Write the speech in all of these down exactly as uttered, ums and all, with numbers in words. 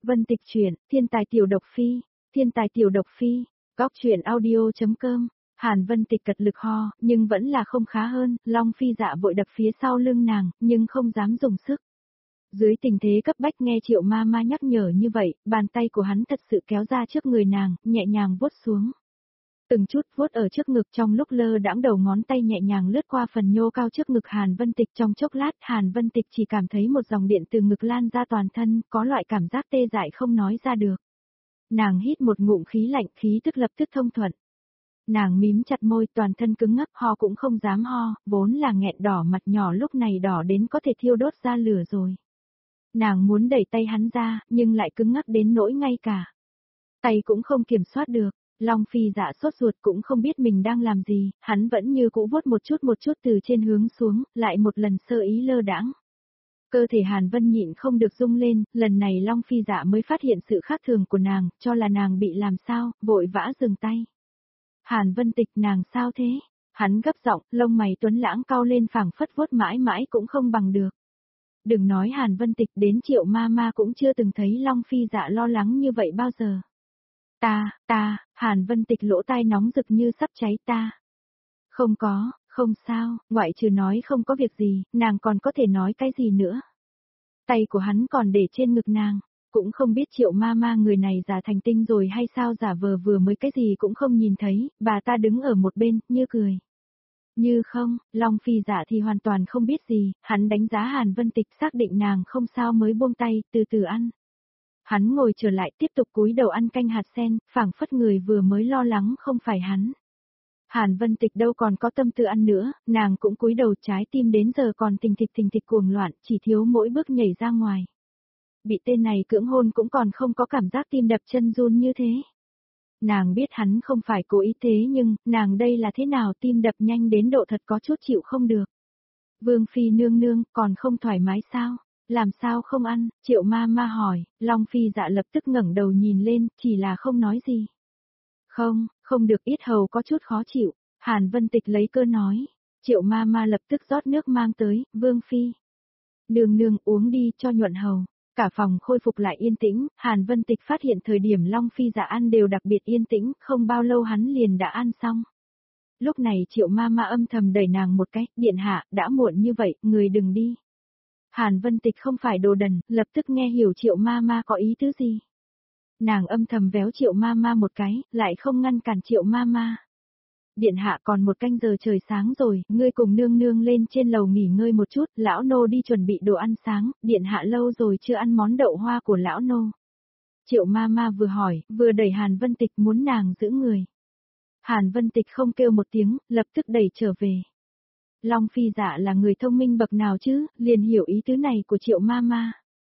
Vân Tịch truyện, Thiên tài tiểu độc phi, Thiên tài tiểu độc phi, góc truyện audio.com. Hàn Vân Tịch cật lực ho, nhưng vẫn là không khá hơn, Long Phi Dạ vội đập phía sau lưng nàng, nhưng không dám dùng sức. Dưới tình thế cấp bách nghe Triệu Ma Ma nhắc nhở như vậy, bàn tay của hắn thật sự kéo ra trước người nàng, nhẹ nhàng vuốt xuống. Từng chút vuốt ở trước ngực, trong lúc lơ đãng đầu ngón tay nhẹ nhàng lướt qua phần nhô cao trước ngực Hàn Vân Tịch, trong chốc lát Hàn Vân Tịch chỉ cảm thấy một dòng điện từ ngực lan ra toàn thân, có loại cảm giác tê dại không nói ra được. Nàng hít một ngụm khí lạnh, khí tức lập tức thông thuận. Nàng mím chặt môi, toàn thân cứng ngắc, ho cũng không dám ho, vốn là nghẹn đỏ mặt nhỏ lúc này đỏ đến có thể thiêu đốt ra lửa rồi. Nàng muốn đẩy tay hắn ra, nhưng lại cứng ngắc đến nỗi ngay cả tay cũng không kiểm soát được. Long Phi Dạ sốt ruột cũng không biết mình đang làm gì, hắn vẫn như cũ vuốt một chút một chút từ trên hướng xuống, lại một lần sơ ý lơ đãng. Cơ thể Hàn Vân nhịn không được rung lên, lần này Long Phi Dạ mới phát hiện sự khác thường của nàng, cho là nàng bị làm sao, vội vã dừng tay. Hàn Vân Tịch, nàng sao thế? Hắn gấp giọng, lông mày tuấn lãng cau lên, phảng phất vuốt mãi mãi cũng không bằng được. Đừng nói Hàn Vân Tịch, đến Triệu Ma Ma cũng chưa từng thấy Long Phi Dạ lo lắng như vậy bao giờ. Ta, ta, Hàn Vân Tịch lỗ tai nóng rực như sắp cháy, ta. Không có, không sao, ngoại trừ nói không có việc gì, nàng còn có thể nói cái gì nữa. Tay của hắn còn để trên ngực nàng, cũng không biết Triệu Ma Ma người này giả thành tinh rồi hay sao, giả vờ vừa mới cái gì cũng không nhìn thấy, bà ta đứng ở một bên, như cười. Như không, Long Phi Dạ thì hoàn toàn không biết gì, hắn đánh giá Hàn Vân Tịch, xác định nàng không sao mới buông tay, từ từ ăn. Hắn ngồi trở lại tiếp tục cúi đầu ăn canh hạt sen, phảng phất người vừa mới lo lắng không phải hắn. Hàn Vân Tịch đâu còn có tâm tư ăn nữa, nàng cũng cúi đầu, trái tim đến giờ còn thình thịch thình thịch cuồng loạn, chỉ thiếu mỗi bước nhảy ra ngoài. Bị tên này cưỡng hôn cũng còn không có cảm giác tim đập chân run như thế. Nàng biết hắn không phải cố ý thế nhưng, nàng đây là thế nào, tim đập nhanh đến độ thật có chút chịu không được. Vương Phi nương nương, còn không thoải mái sao? Làm sao không ăn? Triệu Ma Ma hỏi, Long Phi Dạ lập tức ngẩng đầu nhìn lên, chỉ là không nói gì. Không, không được, yết hầu có chút khó chịu. Hàn Vân Tịch lấy cơ nói. Triệu Ma Ma lập tức rót nước mang tới, Vương Phi. Nương nương uống đi cho nhuận hầu. Cả phòng khôi phục lại yên tĩnh, Hàn Vân Tịch phát hiện thời điểm Long Phi Dạ ăn đều đặc biệt yên tĩnh, không bao lâu hắn liền đã ăn xong. Lúc này Triệu Ma Ma âm thầm đẩy nàng một cái, điện hạ, đã muộn như vậy, người đừng đi. Hàn Vân Tịch không phải đồ đần, lập tức nghe hiểu Triệu Ma Ma có ý tứ gì. Nàng âm thầm véo Triệu Ma Ma một cái, lại không ngăn cản Triệu Ma Ma. Điện hạ, còn một canh giờ trời sáng rồi, ngươi cùng nương nương lên trên lầu nghỉ ngơi một chút, lão nô đi chuẩn bị đồ ăn sáng, điện hạ lâu rồi chưa ăn món đậu hoa của lão nô. Triệu Ma Ma vừa hỏi, vừa đẩy Hàn Vân Tịch muốn nàng giữ người. Hàn Vân Tịch không kêu một tiếng, lập tức đẩy trở về. Long Phi Dạ là người thông minh bậc nào chứ, liền hiểu ý tứ này của Triệu Ma Ma.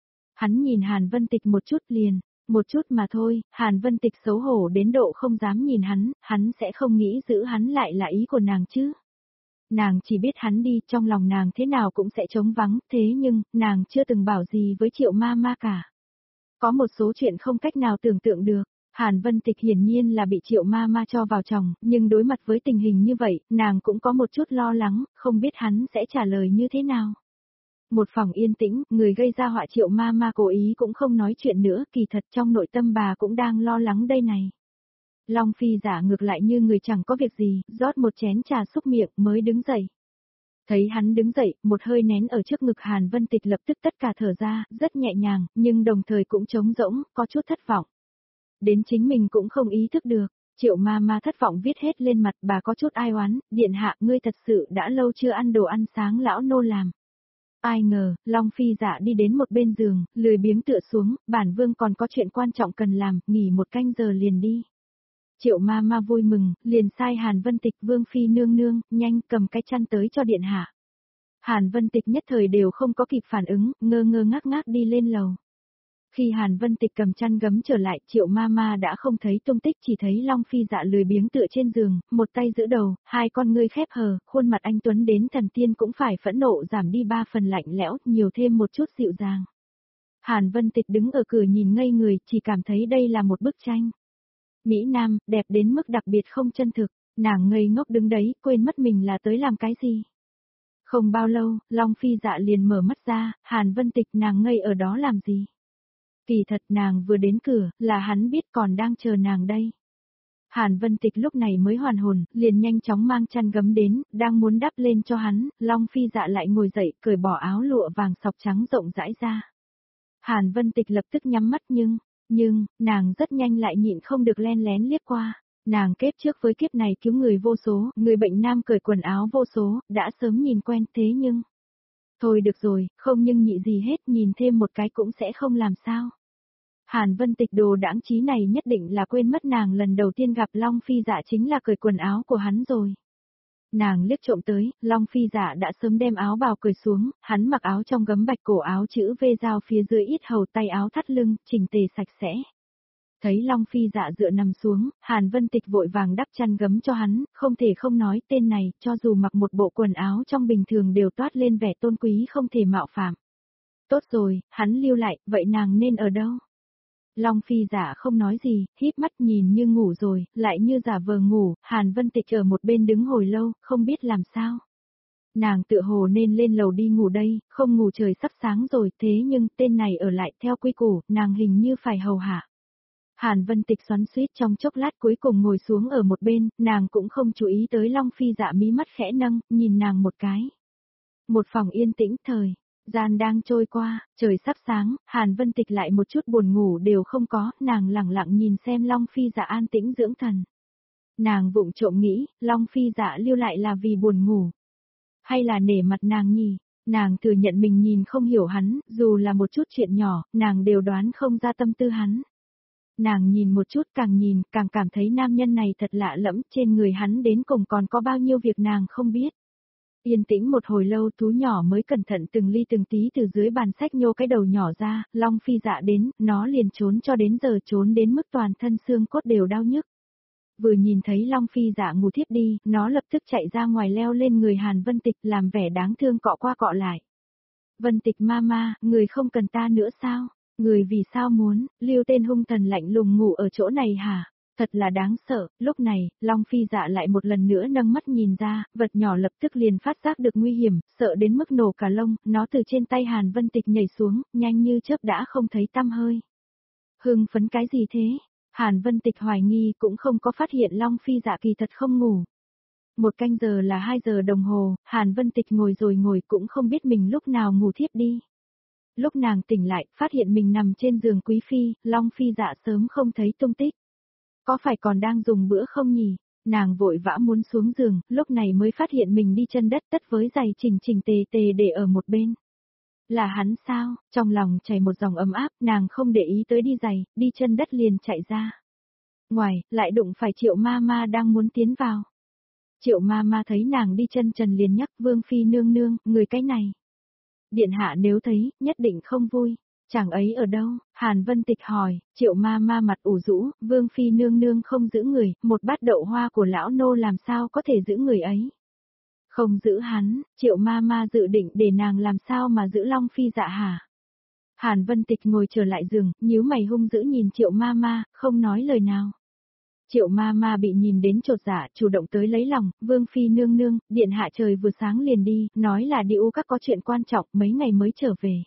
Hắn nhìn Hàn Vân Tịch một chút liền, một chút mà thôi, Hàn Vân Tịch xấu hổ đến độ không dám nhìn hắn, hắn sẽ không nghĩ giữ hắn lại là ý của nàng chứ. Nàng chỉ biết hắn đi, trong lòng nàng thế nào cũng sẽ trống vắng, thế nhưng, nàng chưa từng bảo gì với Triệu Ma Ma cả. Có một số chuyện không cách nào tưởng tượng được. Hàn Vân Tịch hiển nhiên là bị Triệu Ma Ma cho vào chồng, nhưng đối mặt với tình hình như vậy, nàng cũng có một chút lo lắng, không biết hắn sẽ trả lời như thế nào. Một phòng yên tĩnh, người gây ra họa Triệu Ma Ma cố ý cũng không nói chuyện nữa, kỳ thật trong nội tâm bà cũng đang lo lắng đây này. Long Phi Dạ ngược lại như người chẳng có việc gì, rót một chén trà xúc miệng mới đứng dậy. Thấy hắn đứng dậy, một hơi nén ở trước ngực Hàn Vân Tịch lập tức tất cả thở ra, rất nhẹ nhàng, nhưng đồng thời cũng trống rỗng, có chút thất vọng. Đến chính mình cũng không ý thức được, Triệu Ma Ma thất vọng viết hết lên mặt, bà có chút ai oán, điện hạ, ngươi thật sự đã lâu chưa ăn đồ ăn sáng lão nô làm. Ai ngờ, Long Phi Dạ đi đến một bên giường, lười biếng tựa xuống, bản vương còn có chuyện quan trọng cần làm, nghỉ một canh giờ liền đi. Triệu Ma Ma vui mừng, liền sai Hàn Vân Tịch, Vương Phi nương nương, nhanh cầm cái chăn tới cho điện hạ. Hàn Vân Tịch nhất thời đều không có kịp phản ứng, ngơ ngơ ngác ngác đi lên lầu. Khi Hàn Vân Tịch cầm chăn gấm trở lại, Triệu Ma Ma đã không thấy tung tích, chỉ thấy Long Phi Dạ lười biếng tựa trên giường, một tay giữ đầu, hai con ngươi khép hờ, khuôn mặt anh tuấn đến thần tiên cũng phải phẫn nộ giảm đi ba phần lạnh lẽo, nhiều thêm một chút dịu dàng. Hàn Vân Tịch đứng ở cửa nhìn ngây người, chỉ cảm thấy đây là một bức tranh. Mỹ Nam, đẹp đến mức đặc biệt không chân thực, nàng ngây ngốc đứng đấy, quên mất mình là tới làm cái gì. Không bao lâu, Long Phi Dạ liền mở mắt ra, Hàn Vân Tịch, nàng ngây ở đó làm gì? Kỳ thật nàng vừa đến cửa, là hắn biết còn đang chờ nàng đây. Hàn Vân Tịch lúc này mới hoàn hồn, liền nhanh chóng mang chăn gấm đến, đang muốn đắp lên cho hắn, Long Phi Dạ lại ngồi dậy, cởi bỏ áo lụa vàng sọc trắng rộng rãi ra. Hàn Vân Tịch lập tức nhắm mắt nhưng, nhưng, nàng rất nhanh lại nhịn không được len lén liếc qua. Nàng kết trước với kiếp này cứu người vô số, người bệnh nam cởi quần áo vô số, đã sớm nhìn quen thế nhưng... Thôi được rồi, không nhưng nhị gì hết, nhìn thêm một cái cũng sẽ không làm sao. Hàn Vân Tịch đồ đãng trí này nhất định là quên mất nàng lần đầu tiên gặp Long Phi Dạ chính là cởi quần áo của hắn rồi. Nàng liếc trộm tới, Long Phi Dạ đã sớm đem áo bào cởi xuống, hắn mặc áo trong gấm bạch cổ áo chữ V dao phía dưới ít hầu tay áo thắt lưng, chỉnh tề sạch sẽ. Thấy Long Phi Dạ dựa nằm xuống, Hàn Vân Tịch vội vàng đắp chăn gấm cho hắn, không thể không nói tên này, cho dù mặc một bộ quần áo trong bình thường đều toát lên vẻ tôn quý không thể mạo phạm. Tốt rồi, hắn lưu lại, vậy nàng nên ở đâu? Long Phi Dạ không nói gì, híp mắt nhìn như ngủ rồi, lại như giả vờ ngủ, Hàn Vân Tịch ở một bên đứng hồi lâu, không biết làm sao. Nàng tựa hồ nên lên lầu đi ngủ đây, không ngủ trời sắp sáng rồi, thế nhưng tên này ở lại theo quy củ, nàng hình như phải hầu hạ. Hàn Vân Tịch xoắn xuýt trong chốc lát cuối cùng ngồi xuống ở một bên, nàng cũng không chú ý tới Long Phi Dạ mí mắt khẽ nâng, nhìn nàng một cái. Một phòng yên tĩnh thời, gian đang trôi qua, trời sắp sáng, Hàn Vân Tịch lại một chút buồn ngủ đều không có, nàng lặng lặng nhìn xem Long Phi Dạ an tĩnh dưỡng thần. Nàng vụng trộm nghĩ, Long Phi Dạ lưu lại là vì buồn ngủ. Hay là nể mặt nàng nhỉ? Nàng thừa nhận mình nhìn không hiểu hắn, dù là một chút chuyện nhỏ, nàng đều đoán không ra tâm tư hắn. Nàng nhìn một chút càng nhìn, càng cảm thấy nam nhân này thật lạ lẫm, trên người hắn đến cùng còn có bao nhiêu việc nàng không biết. Yên tĩnh một hồi lâu thú nhỏ mới cẩn thận từng ly từng tí từ dưới bàn sách nhô cái đầu nhỏ ra, Long Phi Dạ đến, nó liền trốn cho đến giờ trốn đến mức toàn thân xương cốt đều đau nhức. Vừa nhìn thấy Long Phi Dạ ngủ thiếp đi, nó lập tức chạy ra ngoài leo lên người Hàn Vân Tịch làm vẻ đáng thương cọ qua cọ lại. Vân Tịch mama, người không cần ta nữa sao? Người vì sao muốn, lưu tên hung thần lạnh lùng ngủ ở chỗ này hả? Thật là đáng sợ, lúc này, Long Phi Dạ lại một lần nữa nâng mắt nhìn ra, vật nhỏ lập tức liền phát giác được nguy hiểm, sợ đến mức nổ cả lông, nó từ trên tay Hàn Vân Tịch nhảy xuống, nhanh như chớp đã không thấy tăm hơi. Hưng phấn cái gì thế? Hàn Vân Tịch hoài nghi cũng không có phát hiện Long Phi Dạ kỳ thật không ngủ. Một canh giờ là hai giờ đồng hồ, Hàn Vân Tịch ngồi rồi ngồi cũng không biết mình lúc nào ngủ thiếp đi. Lúc nàng tỉnh lại, phát hiện mình nằm trên giường Quý Phi, Long Phi Dạ sớm không thấy tung tích. Có phải còn đang dùng bữa không nhỉ? Nàng vội vã muốn xuống giường, lúc này mới phát hiện mình đi chân đất tất với giày chỉnh chỉnh tề tề để ở một bên. Là hắn sao? Trong lòng chảy một dòng ấm áp, nàng không để ý tới đi giày, đi chân đất liền chạy ra. Ngoài, lại đụng phải Triệu Ma Ma đang muốn tiến vào. Triệu Ma Ma thấy nàng đi chân trần liền nhắc Vương Phi nương nương, người cái này. Điện hạ nếu thấy, nhất định không vui. Chàng ấy ở đâu? Hàn Vân Tịch hỏi, Triệu Ma Ma mặt ủ rũ, Vương Phi nương nương không giữ người, một bát đậu hoa của lão nô làm sao có thể giữ người ấy. Không giữ hắn, Triệu Ma Ma dự định để nàng làm sao mà giữ Long Phi Dạ hả? Hàn Vân Tịch ngồi trở lại giường, nhíu mày hung dữ nhìn Triệu Ma Ma, không nói lời nào. Triệu Ma Ma bị nhìn đến chột dạ, chủ động tới lấy lòng, Vương Phi nương nương, điện hạ trời vừa sáng liền đi, nói là đi U Các có chuyện quan trọng, mấy ngày mới trở về.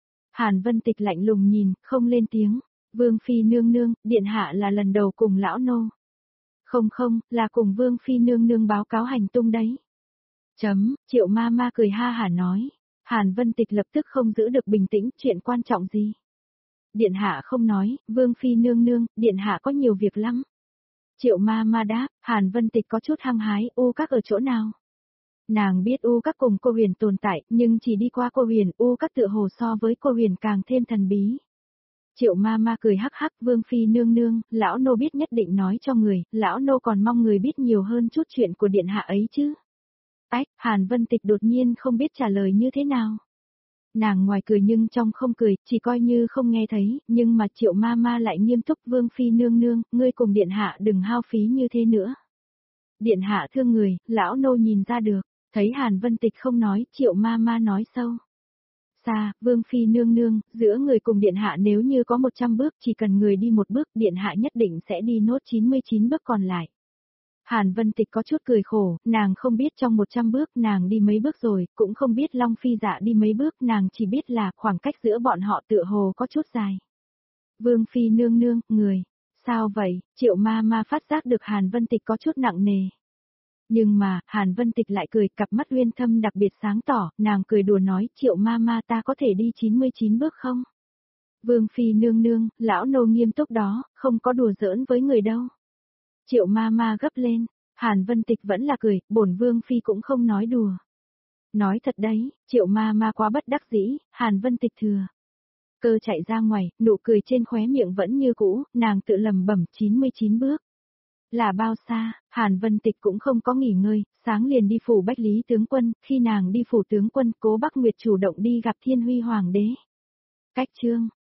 Hàn Vân Tịch lạnh lùng nhìn, không lên tiếng, Vương Phi nương nương, điện hạ là lần đầu cùng lão nô. Không không, là cùng Vương Phi nương nương báo cáo hành tung đấy. Chấm, Triệu Ma Ma cười ha hả nói. Hàn Vân Tịch lập tức không giữ được bình tĩnh, chuyện quan trọng gì? Điện hạ không nói, Vương Phi nương nương, điện hạ có nhiều việc lắm. Triệu Ma Ma đáp, Hàn Vân Tịch có chút hăng hái, U Các ở chỗ nào? Nàng biết U Các cùng cô Huyền tồn tại, nhưng chỉ đi qua cô Huyền, U Các tựa hồ so với cô Huyền càng thêm thần bí. Triệu Ma Ma cười hắc hắc, Vương Phi nương nương, lão nô biết nhất định nói cho người, lão nô còn mong người biết nhiều hơn chút chuyện của điện hạ ấy chứ. Ách, Hàn Vân Tịch đột nhiên không biết trả lời như thế nào. Nàng ngoài cười nhưng trong không cười, chỉ coi như không nghe thấy, nhưng mà Triệu Ma Ma lại nghiêm túc, Vương Phi nương nương, ngươi cùng điện hạ đừng hao phí như thế nữa. Điện hạ thương người, lão nô nhìn ra được, thấy Hàn Vân Tịch không nói, Triệu Ma Ma nói sâu. Xa, Vương Phi nương nương, giữa người cùng điện hạ nếu như có một trăm bước, chỉ cần người đi một bước, điện hạ nhất định sẽ đi nốt chín mươi chín bước còn lại. Hàn Vân Tịch có chút cười khổ, nàng không biết trong một trăm bước nàng đi mấy bước rồi, cũng không biết Long Phi Dạ đi mấy bước, nàng chỉ biết là khoảng cách giữa bọn họ tựa hồ có chút dài. Vương phi nương nương, người, sao vậy? Triệu ma ma phát giác được Hàn Vân Tịch có chút nặng nề. Nhưng mà, Hàn Vân Tịch lại cười, cặp mắt uyên thâm đặc biệt sáng tỏ, nàng cười đùa nói, Triệu ma ma ta có thể đi chín mươi chín bước không? Vương phi nương nương, lão nô nghiêm túc đó, không có đùa giỡn với người đâu. Triệu ma ma gấp lên, Hàn Vân Tịch vẫn là cười, bổn vương phi cũng không nói đùa. Nói thật đấy, Triệu ma ma quá bất đắc dĩ, Hàn Vân Tịch thừa. Cơ chạy ra ngoài, nụ cười trên khóe miệng vẫn như cũ, nàng tự lầm bẩm chín mươi chín bước. Là bao xa, Hàn Vân Tịch cũng không có nghỉ ngơi, sáng liền đi phủ Bách Lý tướng quân, khi nàng đi phủ tướng quân, Cố Bắc Nguyệt chủ động đi gặp Thiên Huy Hoàng đế. Cách chương